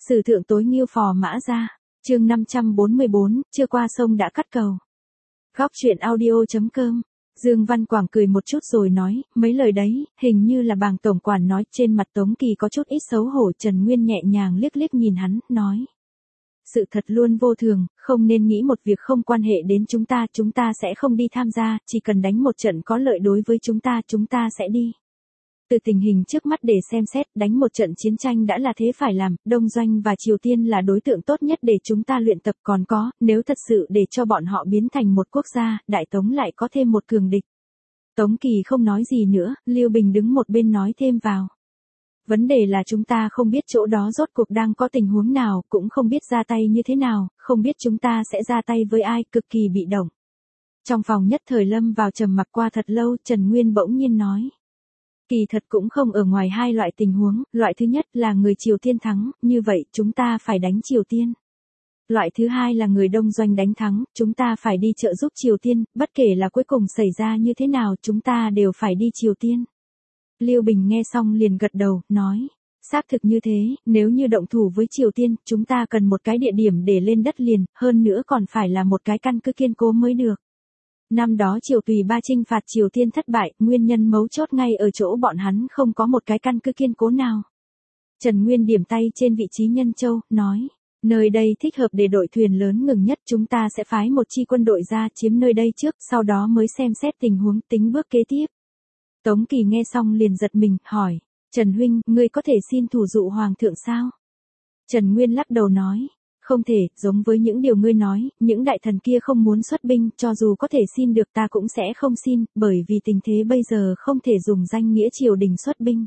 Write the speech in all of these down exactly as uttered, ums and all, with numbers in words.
Sử thượng tối nghiêu phò mã ra. Chương năm trăm bốn mươi bốn, chưa qua sông đã cắt cầu. Góc truyện audio.com. Dương Văn Quảng cười một chút rồi nói, mấy lời đấy, hình như là bàng tổng quản nói. Trên mặt Tống Kỳ có chút ít xấu hổ. Trần Nguyên nhẹ nhàng liếc liếc nhìn hắn, nói. Sự thật luôn vô thường, không nên nghĩ một việc không quan hệ đến chúng ta, chúng ta sẽ không đi tham gia, chỉ cần đánh một trận có lợi đối với chúng ta, chúng ta sẽ đi. Từ tình hình trước mắt để xem xét, đánh một trận chiến tranh đã là thế phải làm, Đông Doanh và Triều Tiên là đối tượng tốt nhất để chúng ta luyện tập, còn có, nếu thật sự để cho bọn họ biến thành một quốc gia, Đại Tống lại có thêm một cường địch. Tống Kỳ không nói gì nữa, Lưu Bình đứng một bên nói thêm vào. Vấn đề là chúng ta không biết chỗ đó rốt cuộc đang có tình huống nào, cũng không biết ra tay như thế nào, không biết chúng ta sẽ ra tay với ai, cực kỳ bị động. Trong phòng nhất thời lâm vào trầm mặc qua thật lâu, Trần Nguyên bỗng nhiên nói. Kỳ thật cũng không ở ngoài hai loại tình huống, loại thứ nhất là người Triều Tiên thắng, như vậy chúng ta phải đánh Triều Tiên. Loại thứ hai là người Đông Doanh đánh thắng, chúng ta phải đi trợ giúp Triều Tiên, bất kể là cuối cùng xảy ra như thế nào chúng ta đều phải đi Triều Tiên. Lưu Bình nghe xong liền gật đầu, nói, xác thực như thế, nếu như động thủ với Triều Tiên, chúng ta cần một cái địa điểm để lên đất liền, hơn nữa còn phải là một cái căn cứ kiên cố mới được. Năm đó Triều Tùy Ba chinh phạt Triều Tiên thất bại, nguyên nhân mấu chốt ngay ở chỗ bọn hắn không có một cái căn cứ kiên cố nào. Trần Nguyên điểm tay trên vị trí Nhân Châu, nói, nơi đây thích hợp để đội thuyền lớn ngừng nhất, chúng ta sẽ phái một chi quân đội ra chiếm nơi đây trước, sau đó mới xem xét tình huống tính bước kế tiếp. Tống Kỳ nghe xong liền giật mình, hỏi, Trần Huynh, ngươi có thể xin thủ dụ Hoàng thượng sao? Trần Nguyên lắc đầu nói, không thể, giống với những điều ngươi nói, những đại thần kia không muốn xuất binh, cho dù có thể xin được ta cũng sẽ không xin, bởi vì tình thế bây giờ không thể dùng danh nghĩa triều đình xuất binh.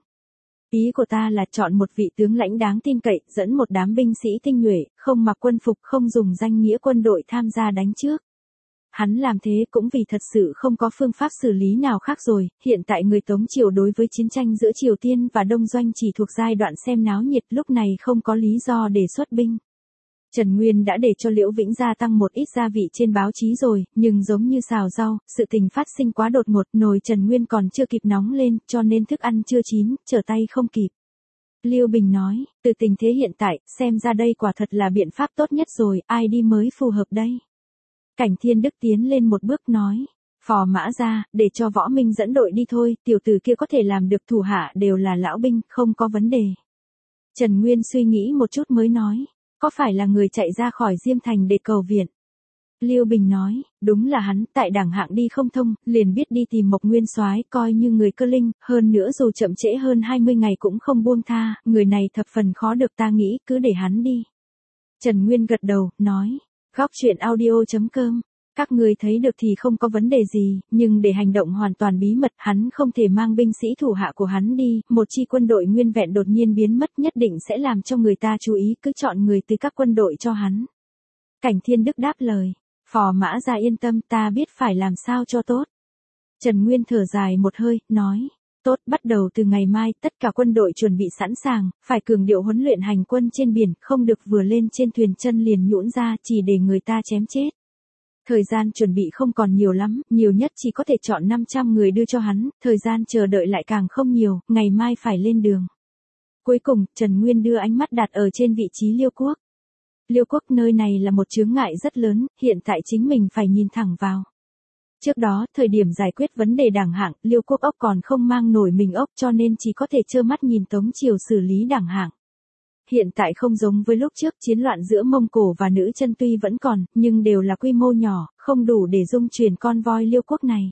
Ý của ta là chọn một vị tướng lãnh đáng tin cậy, dẫn một đám binh sĩ tinh nhuệ, không mặc quân phục, không dùng danh nghĩa quân đội tham gia đánh trước. Hắn làm thế cũng vì thật sự không có phương pháp xử lý nào khác rồi, hiện tại người Tống Triều đối với chiến tranh giữa Triều Tiên và Đông Doanh chỉ thuộc giai đoạn xem náo nhiệt, lúc này không có lý do để xuất binh. Trần Nguyên đã để cho Liễu Vĩnh gia tăng một ít gia vị trên báo chí rồi, nhưng giống như xào rau, sự tình phát sinh quá đột ngột, nồi Trần Nguyên còn chưa kịp nóng lên, cho nên thức ăn chưa chín, trở tay không kịp. Lưu Bình nói, từ tình thế hiện tại, xem ra đây quả thật là biện pháp tốt nhất rồi, ai đi mới phù hợp đây. Cảnh Thiên Đức tiến lên một bước nói, phò mã ra, để cho Võ Minh dẫn đội đi thôi, tiểu tử kia có thể làm được, thủ hạ đều là lão binh, không có vấn đề. Trần Nguyên suy nghĩ một chút mới nói, có phải là người chạy ra khỏi Diêm Thành để cầu viện? Lưu Bình nói, đúng là hắn, tại đảng hạng đi không thông, liền biết đi tìm Mộc Nguyên Soái, coi như người cơ linh, hơn nữa dù chậm trễ hơn hai mươi ngày cũng không buông tha, người này thập phần khó được, ta nghĩ cứ để hắn đi. Trần Nguyên gật đầu, nói, góc truyện audio.com, các người thấy được thì không có vấn đề gì, nhưng để hành động hoàn toàn bí mật, hắn không thể mang binh sĩ thủ hạ của hắn đi, một chi quân đội nguyên vẹn đột nhiên biến mất nhất định sẽ làm cho người ta chú ý, cứ chọn người từ các quân đội cho hắn. Cảnh Thiên Đức đáp lời, phò mã ra yên tâm, ta biết phải làm sao cho tốt. Trần Nguyên thở dài một hơi, nói, tốt, bắt đầu từ ngày mai, tất cả quân đội chuẩn bị sẵn sàng, phải cường điệu huấn luyện hành quân trên biển, không được vừa lên trên thuyền chân liền nhũn ra, chỉ để người ta chém chết. Thời gian chuẩn bị không còn nhiều lắm, nhiều nhất chỉ có thể chọn năm trăm người đưa cho hắn, thời gian chờ đợi lại càng không nhiều, ngày mai phải lên đường. Cuối cùng, Trần Nguyên đưa ánh mắt đặt ở trên vị trí Liêu Quốc. Liêu Quốc nơi này là một chướng ngại rất lớn, hiện tại chính mình phải nhìn thẳng vào. Trước đó, thời điểm giải quyết vấn đề đảng hạng, Liêu Quốc ốc còn không mang nổi mình ốc cho nên chỉ có thể trơ mắt nhìn Tống Triều xử lý đảng hạng. Hiện tại không giống với lúc trước, chiến loạn giữa Mông Cổ và Nữ Chân tuy vẫn còn, nhưng đều là quy mô nhỏ, không đủ để dung chuyển con voi Liêu Quốc này.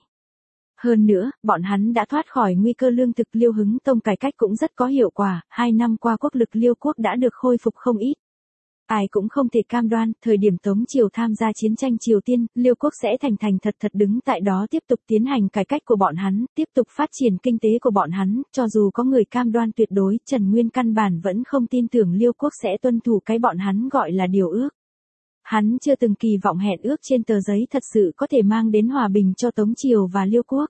Hơn nữa, bọn hắn đã thoát khỏi nguy cơ lương thực, Liêu Hứng Tông cải cách cũng rất có hiệu quả, hai năm qua quốc lực Liêu Quốc đã được khôi phục không ít. Ai cũng không thể cam đoan, thời điểm Tống Triều tham gia chiến tranh Triều Tiên, Liêu Quốc sẽ thành thành thật thật đứng tại đó tiếp tục tiến hành cải cách của bọn hắn, tiếp tục phát triển kinh tế của bọn hắn, cho dù có người cam đoan tuyệt đối, Trần Nguyên căn bản vẫn không tin tưởng Liêu Quốc sẽ tuân thủ cái bọn hắn gọi là điều ước. Hắn chưa từng kỳ vọng hẹn ước trên tờ giấy thật sự có thể mang đến hòa bình cho Tống Triều và Liêu Quốc.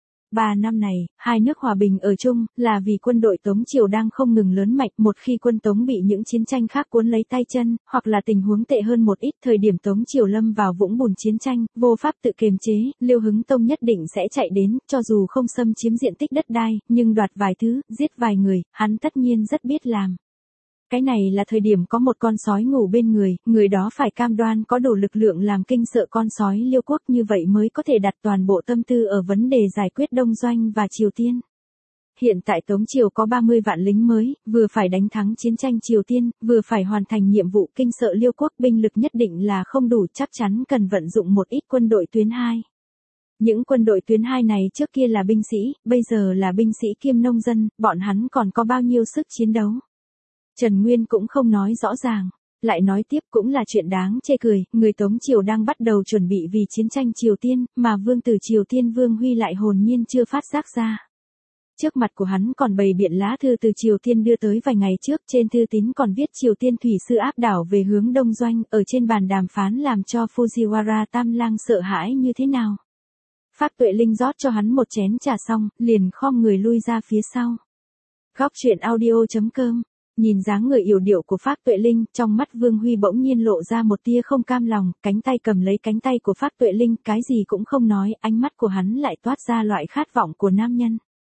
Ba năm này, hai nước hòa bình ở chung, là vì quân đội Tống Triều đang không ngừng lớn mạnh, một khi quân Tống bị những chiến tranh khác cuốn lấy tay chân, hoặc là tình huống tệ hơn một ít, thời điểm Tống Triều lâm vào vũng bùn chiến tranh, vô pháp tự kiềm chế, Liêu Hứng Tông nhất định sẽ chạy đến, cho dù không xâm chiếm diện tích đất đai, nhưng đoạt vài thứ, giết vài người, hắn tất nhiên rất biết làm. cái này là thời điểm có một con sói ngủ bên người, người đó phải cam đoan có đủ lực lượng làm kinh sợ con sói Liêu quốc, như vậy mới có thể đặt toàn bộ tâm tư ở vấn đề giải quyết Đông Doanh và Triều Tiên. Hiện tại Tống Triều có ba mươi vạn lính mới, vừa phải đánh thắng chiến tranh Triều Tiên, vừa phải hoàn thành nhiệm vụ kinh sợ Liêu quốc, binh lực nhất định là không đủ, chắc chắn cần vận dụng một ít quân đội tuyến hai. Những quân đội tuyến hai này trước kia là binh sĩ, bây giờ là binh sĩ kiêm nông dân, bọn hắn còn có bao nhiêu sức chiến đấu. Trần Nguyên cũng không nói rõ ràng, lại nói tiếp cũng là chuyện đáng chê cười, người Tống Triều đang bắt đầu chuẩn bị vì chiến tranh Triều Tiên, mà vương tử Triều Tiên Vương Huy lại hồn nhiên chưa phát giác ra. Trước mặt của hắn còn bày biện lá thư từ Triều Tiên đưa tới vài ngày trước, trên thư tín còn viết Triều Tiên thủy sư áp đảo về hướng Đông Doanh, ở trên bàn đàm phán làm cho Fujiwara Tam Lang sợ hãi như thế nào. Phác Tuệ Linh rót cho hắn một chén trà xong, liền khom người lui ra phía sau. Góc truyện audio chấm com. Nhìn dáng người yểu điệu của Phác Tuệ Linh, trong mắt Vương Huy bỗng nhiên lộ ra một tia không cam lòng, cánh tay cầm lấy cánh tay của Phác Tuệ Linh, cái gì cũng không nói, ánh mắt của hắn lại toát ra loại khát vọng của nam nhân.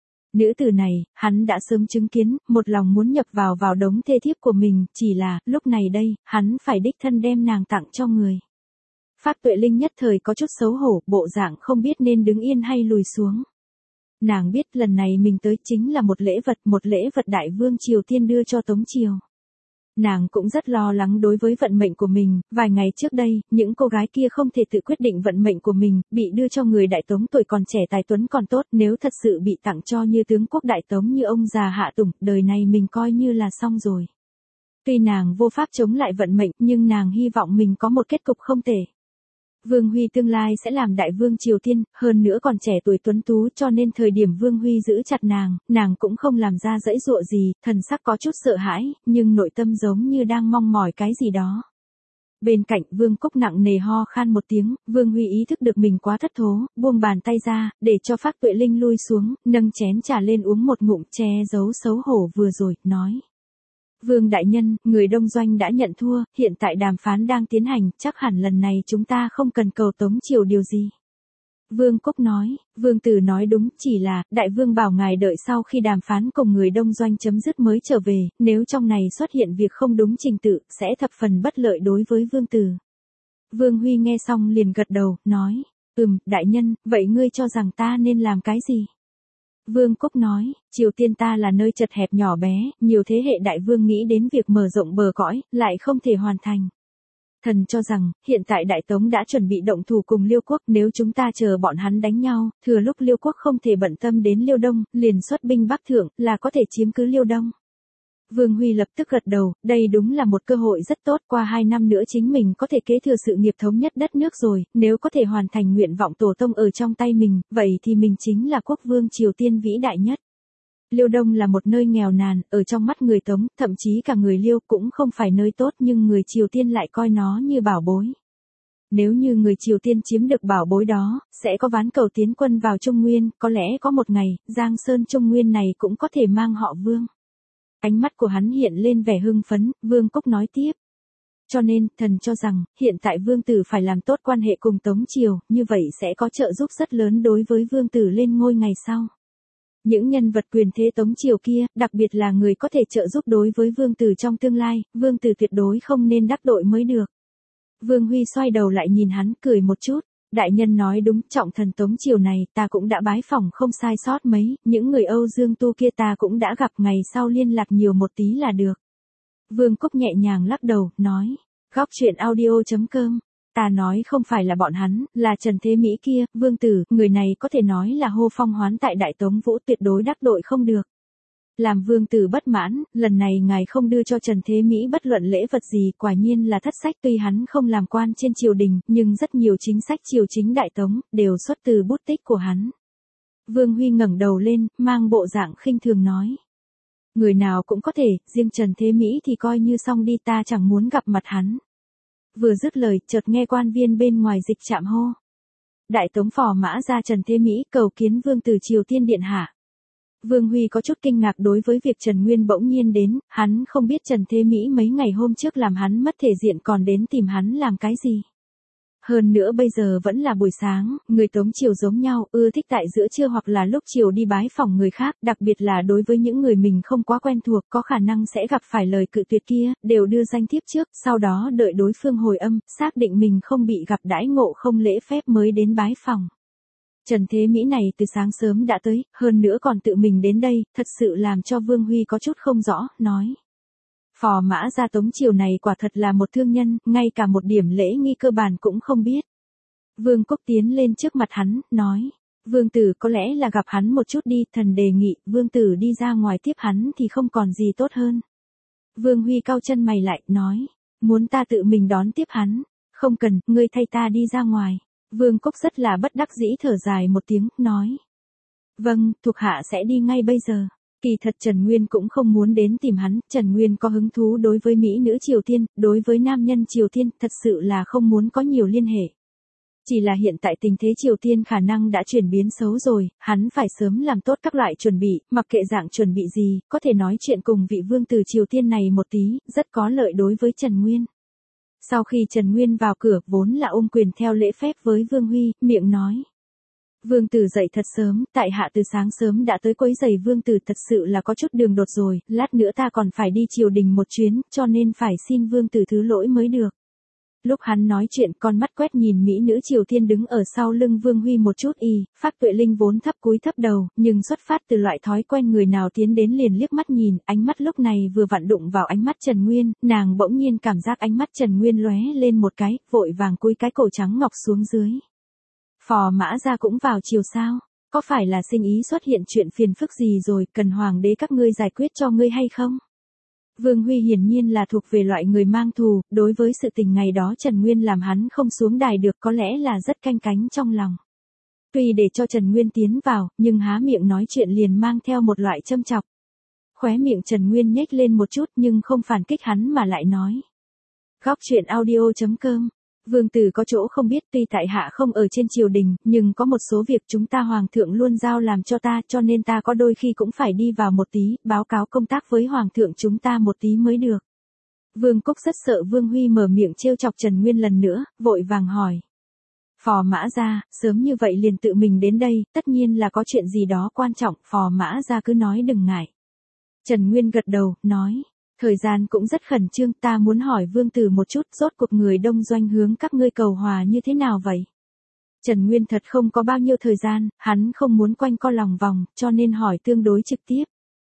Nữ tử này, hắn đã sớm chứng kiến, một lòng muốn nhập vào vào đống thê thiếp của mình, chỉ là, lúc này đây, hắn phải đích thân đem nàng tặng cho người. Phác Tuệ Linh nhất thời có chút xấu hổ, bộ dạng không biết nên đứng yên hay lùi xuống. Nàng biết lần này mình tới chính là một lễ vật, một lễ vật đại vương Triều Tiên đưa cho Tống Triều. Nàng cũng rất lo lắng đối với vận mệnh của mình, vài ngày trước đây, những cô gái kia không thể tự quyết định vận mệnh của mình, bị đưa cho người đại tống tuổi còn trẻ tài tuấn còn tốt, nếu thật sự bị tặng cho như tướng quốc đại tống như ông già Hạ Tùng, đời này mình coi như là xong rồi. Tuy nàng vô pháp chống lại vận mệnh, nhưng nàng hy vọng mình có một kết cục không tệ. Vương Huy tương lai sẽ làm đại vương Triều Tiên, hơn nữa còn trẻ tuổi tuấn tú, cho nên thời điểm Vương Huy giữ chặt nàng, nàng cũng không làm ra dãy dụa gì, thần sắc có chút sợ hãi, nhưng nội tâm giống như đang mong mỏi cái gì đó. Bên cạnh Vương Cúc nặng nề ho khan một tiếng, Vương Huy ý thức được mình quá thất thố, buông bàn tay ra, để cho Phác Tuệ Linh lui xuống, nâng chén trà lên uống một ngụm, che giấu xấu hổ vừa rồi, nói. Vương đại nhân, người Đông Doanh đã nhận thua, hiện tại đàm phán đang tiến hành, chắc hẳn lần này chúng ta không cần cầu Tống Triều điều gì. Vương Cúc nói, Vương Tử nói đúng, chỉ là, đại vương bảo ngài đợi sau khi đàm phán cùng người Đông Doanh chấm dứt mới trở về, nếu trong này xuất hiện việc không đúng trình tự, sẽ thập phần bất lợi đối với Vương Tử. Vương Huy nghe xong liền gật đầu, nói, ừm, đại nhân, vậy ngươi cho rằng ta nên làm cái gì? Vương Cúc nói, Triều Tiên ta là nơi chật hẹp nhỏ bé, nhiều thế hệ đại vương nghĩ đến việc mở rộng bờ cõi, lại không thể hoàn thành. Thần cho rằng, hiện tại Đại Tống đã chuẩn bị động thủ cùng Liêu quốc, nếu chúng ta chờ bọn hắn đánh nhau, thừa lúc Liêu quốc không thể bận tâm đến Liêu Đông, liền xuất binh Bắc Thượng, là có thể chiếm cứ Liêu Đông. Vương Huy lập tức gật đầu, đây đúng là một cơ hội rất tốt, qua hai năm nữa chính mình có thể kế thừa sự nghiệp thống nhất đất nước rồi, nếu có thể hoàn thành nguyện vọng tổ tông ở trong tay mình, vậy thì mình chính là quốc vương Triều Tiên vĩ đại nhất. Liêu Đông là một nơi nghèo nàn, ở trong mắt người Tống, thậm chí cả người Liêu cũng không phải nơi tốt, nhưng người Triều Tiên lại coi nó như bảo bối. Nếu như người Triều Tiên chiếm được bảo bối đó, sẽ có ván cầu tiến quân vào Trung Nguyên, có lẽ có một ngày, Giang Sơn Trung Nguyên này cũng có thể mang họ Vương. Ánh mắt của hắn hiện lên vẻ hưng phấn, Vương Cúc nói tiếp. Cho nên, thần cho rằng, hiện tại Vương Tử phải làm tốt quan hệ cùng Tống Triều, như vậy sẽ có trợ giúp rất lớn đối với Vương Tử lên ngôi ngày sau. Những nhân vật quyền thế Tống Triều kia, đặc biệt là người có thể trợ giúp đối với Vương Tử trong tương lai, Vương Tử tuyệt đối không nên đắc tội mới được. Vương Huy xoay đầu lại nhìn hắn, cười một chút. Đại nhân nói đúng, trọng thần Tống Triều này, ta cũng đã bái phỏng không sai sót mấy, những người Âu Dương Tu kia ta cũng đã gặp, ngày sau liên lạc nhiều một tí là được. Vương Cúc nhẹ nhàng lắc đầu, nói, góc truyện audio chấm com, ta nói không phải là bọn hắn, là Trần Thế Mỹ kia, Vương Tử, người này có thể nói là hô phong hoán tại Đại Tống Vũ, tuyệt đối đắc tội không được. Làm Vương Tử bất mãn, lần này ngài không đưa cho Trần Thế Mỹ bất luận lễ vật gì, quả nhiên là thất sách, tuy hắn không làm quan trên triều đình, nhưng rất nhiều chính sách triều chính Đại Tống, đều xuất từ bút tích của hắn. Vương Huy ngẩng đầu lên, mang bộ dạng khinh thường nói. Người nào cũng có thể, riêng Trần Thế Mỹ thì coi như xong đi, ta chẳng muốn gặp mặt hắn. Vừa dứt lời, chợt nghe quan viên bên ngoài dịch trạm hô. Đại Tống phò mã ra Trần Thế Mỹ cầu kiến Vương Tử Triều Tiên điện hạ. Vương Huy có chút kinh ngạc đối với việc Trần Nguyên bỗng nhiên đến, hắn không biết Trần Thế Mỹ mấy ngày hôm trước làm hắn mất thể diện còn đến tìm hắn làm cái gì. Hơn nữa bây giờ vẫn là buổi sáng, người Tống Triều giống nhau, ưa thích tại giữa trưa hoặc là lúc chiều đi bái phỏng người khác, đặc biệt là đối với những người mình không quá quen thuộc, có khả năng sẽ gặp phải lời cự tuyệt kia, đều đưa danh thiếp trước, sau đó đợi đối phương hồi âm, xác định mình không bị gặp đãi ngộ không lễ phép mới đến bái phỏng. Trần Thế Mỹ này từ sáng sớm đã tới, hơn nữa còn tự mình đến đây, thật sự làm cho Vương Huy có chút không rõ, nói. Phò Mã Gia Tống Triều này quả thật là một thương nhân, ngay cả một điểm lễ nghi cơ bản cũng không biết. Vương Cúc tiến lên trước mặt hắn, nói. Vương Tử có lẽ là gặp hắn một chút đi, thần đề nghị, Vương Tử đi ra ngoài tiếp hắn thì không còn gì tốt hơn. Vương Huy cau chân mày lại, nói. Muốn ta tự mình đón tiếp hắn. Không cần, ngươi thay ta đi ra ngoài. Vương Cúc rất là bất đắc dĩ thở dài một tiếng, nói. Vâng, thuộc hạ sẽ đi ngay bây giờ. Kỳ thật Trần Nguyên cũng không muốn đến tìm hắn, Trần Nguyên có hứng thú đối với mỹ nữ Triều Tiên, đối với nam nhân Triều Tiên, thật sự là không muốn có nhiều liên hệ. Chỉ là hiện tại tình thế Triều Tiên khả năng đã chuyển biến xấu rồi, hắn phải sớm làm tốt các loại chuẩn bị, mặc kệ dạng chuẩn bị gì, có thể nói chuyện cùng vị vương tử Triều Tiên này một tí, rất có lợi đối với Trần Nguyên. Sau khi Trần Nguyên vào cửa, vốn là ôm quyền theo lễ phép với Vương Huy, miệng nói. Vương Tử dậy thật sớm, tại hạ từ sáng sớm đã tới quấy giày Vương Tử, thật sự là có chút đường đột rồi, lát nữa ta còn phải đi triều đình một chuyến, cho nên phải xin Vương Tử thứ lỗi mới được. Lúc hắn nói chuyện, con mắt quét nhìn mỹ nữ Triều Tiên đứng ở sau lưng Vương Huy một chút y, Pháp Tuệ Linh vốn thấp cúi thấp đầu, nhưng xuất phát từ loại thói quen người nào tiến đến liền liếc mắt nhìn, ánh mắt lúc này vừa vặn đụng vào ánh mắt Trần Nguyên, nàng bỗng nhiên cảm giác ánh mắt Trần Nguyên lóe lên một cái, vội vàng cúi cái cổ trắng ngọc xuống dưới. Phò Mã Gia cũng vào chiều sao? Có phải là sinh ý xuất hiện chuyện phiền phức gì rồi, cần hoàng đế các ngươi giải quyết cho ngươi hay không? Vương Huy hiển nhiên là thuộc về loại người mang thù, đối với sự tình ngày đó Trần Nguyên làm hắn không xuống đài được có lẽ là rất canh cánh trong lòng. Tuy để cho Trần Nguyên tiến vào, nhưng há miệng nói chuyện liền mang theo một loại châm chọc. Khóe miệng Trần Nguyên nhếch lên một chút nhưng không phản kích hắn mà lại nói. Góc truyện audio chấm com Vương Tử có chỗ không biết, tuy tại hạ không ở trên triều đình, nhưng có một số việc chúng ta hoàng thượng luôn giao làm cho ta, cho nên ta có đôi khi cũng phải đi vào một tí, báo cáo công tác với hoàng thượng chúng ta một tí mới được. Vương Cúc rất sợ Vương Huy mở miệng trêu chọc Trần Nguyên lần nữa, vội vàng hỏi. Phò Mã Gia, sớm như vậy liền tự mình đến đây, tất nhiên là có chuyện gì đó quan trọng, Phò Mã Gia cứ nói đừng ngại. Trần Nguyên gật đầu, nói. Thời gian cũng rất khẩn trương, ta muốn hỏi Vương Tử một chút, rốt cuộc người đông doanh hướng các ngươi cầu hòa như thế nào vậy? Trần Nguyên thật không có bao nhiêu thời gian, hắn không muốn quanh co lòng vòng, cho nên hỏi tương đối trực tiếp.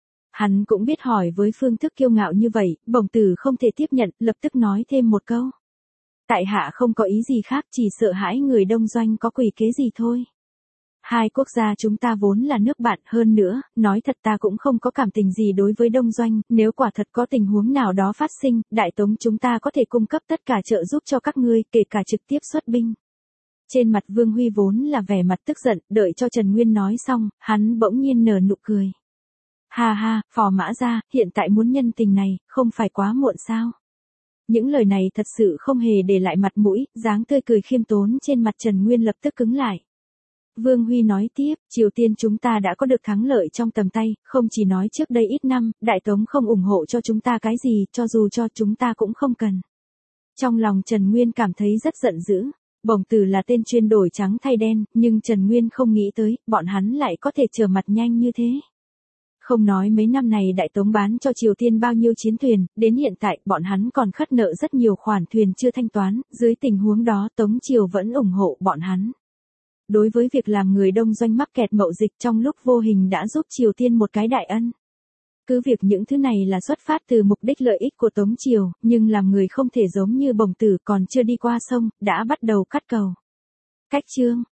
Hắn cũng biết hỏi với phương thức kiêu ngạo như vậy, Bổng Tử không thể tiếp nhận, lập tức nói thêm một câu. Tại hạ không có ý gì khác, chỉ sợ hãi người đông doanh có quỷ kế gì thôi. Hai quốc gia chúng ta vốn là nước bạn, hơn nữa, nói thật ta cũng không có cảm tình gì đối với đông doanh, nếu quả thật có tình huống nào đó phát sinh, Đại Tống chúng ta có thể cung cấp tất cả trợ giúp cho các ngươi, kể cả trực tiếp xuất binh. Trên mặt Vương Huy vốn là vẻ mặt tức giận, đợi cho Trần Nguyên nói xong, hắn bỗng nhiên nở nụ cười. Ha ha, Phò Mã Gia, hiện tại muốn nhân tình này, không phải quá muộn sao? Những lời này thật sự không hề để lại mặt mũi, dáng tươi cười khiêm tốn trên mặt Trần Nguyên lập tức cứng lại. Vương Huy nói tiếp, Triều Tiên chúng ta đã có được thắng lợi trong tầm tay, không chỉ nói trước đây ít năm, Đại Tống không ủng hộ cho chúng ta cái gì, cho dù cho chúng ta cũng không cần. Trong lòng Trần Nguyên cảm thấy rất giận dữ, Bổng Tử là tên chuyên đổi trắng thay đen, nhưng Trần Nguyên không nghĩ tới, bọn hắn lại có thể trở mặt nhanh như thế. Không nói mấy năm này Đại Tống bán cho Triều Tiên bao nhiêu chiến thuyền, đến hiện tại bọn hắn còn khất nợ rất nhiều khoản thuyền chưa thanh toán, dưới tình huống đó Tống Triều vẫn ủng hộ bọn hắn. Đối với việc làm người đông doanh mắc kẹt mậu dịch trong lúc vô hình đã giúp Triều Tiên một cái đại ân. Cứ việc những thứ này là xuất phát từ mục đích lợi ích của Tống Triều, nhưng làm người không thể giống như Bổng Tử còn chưa đi qua sông, đã bắt đầu cắt cầu. Cách chương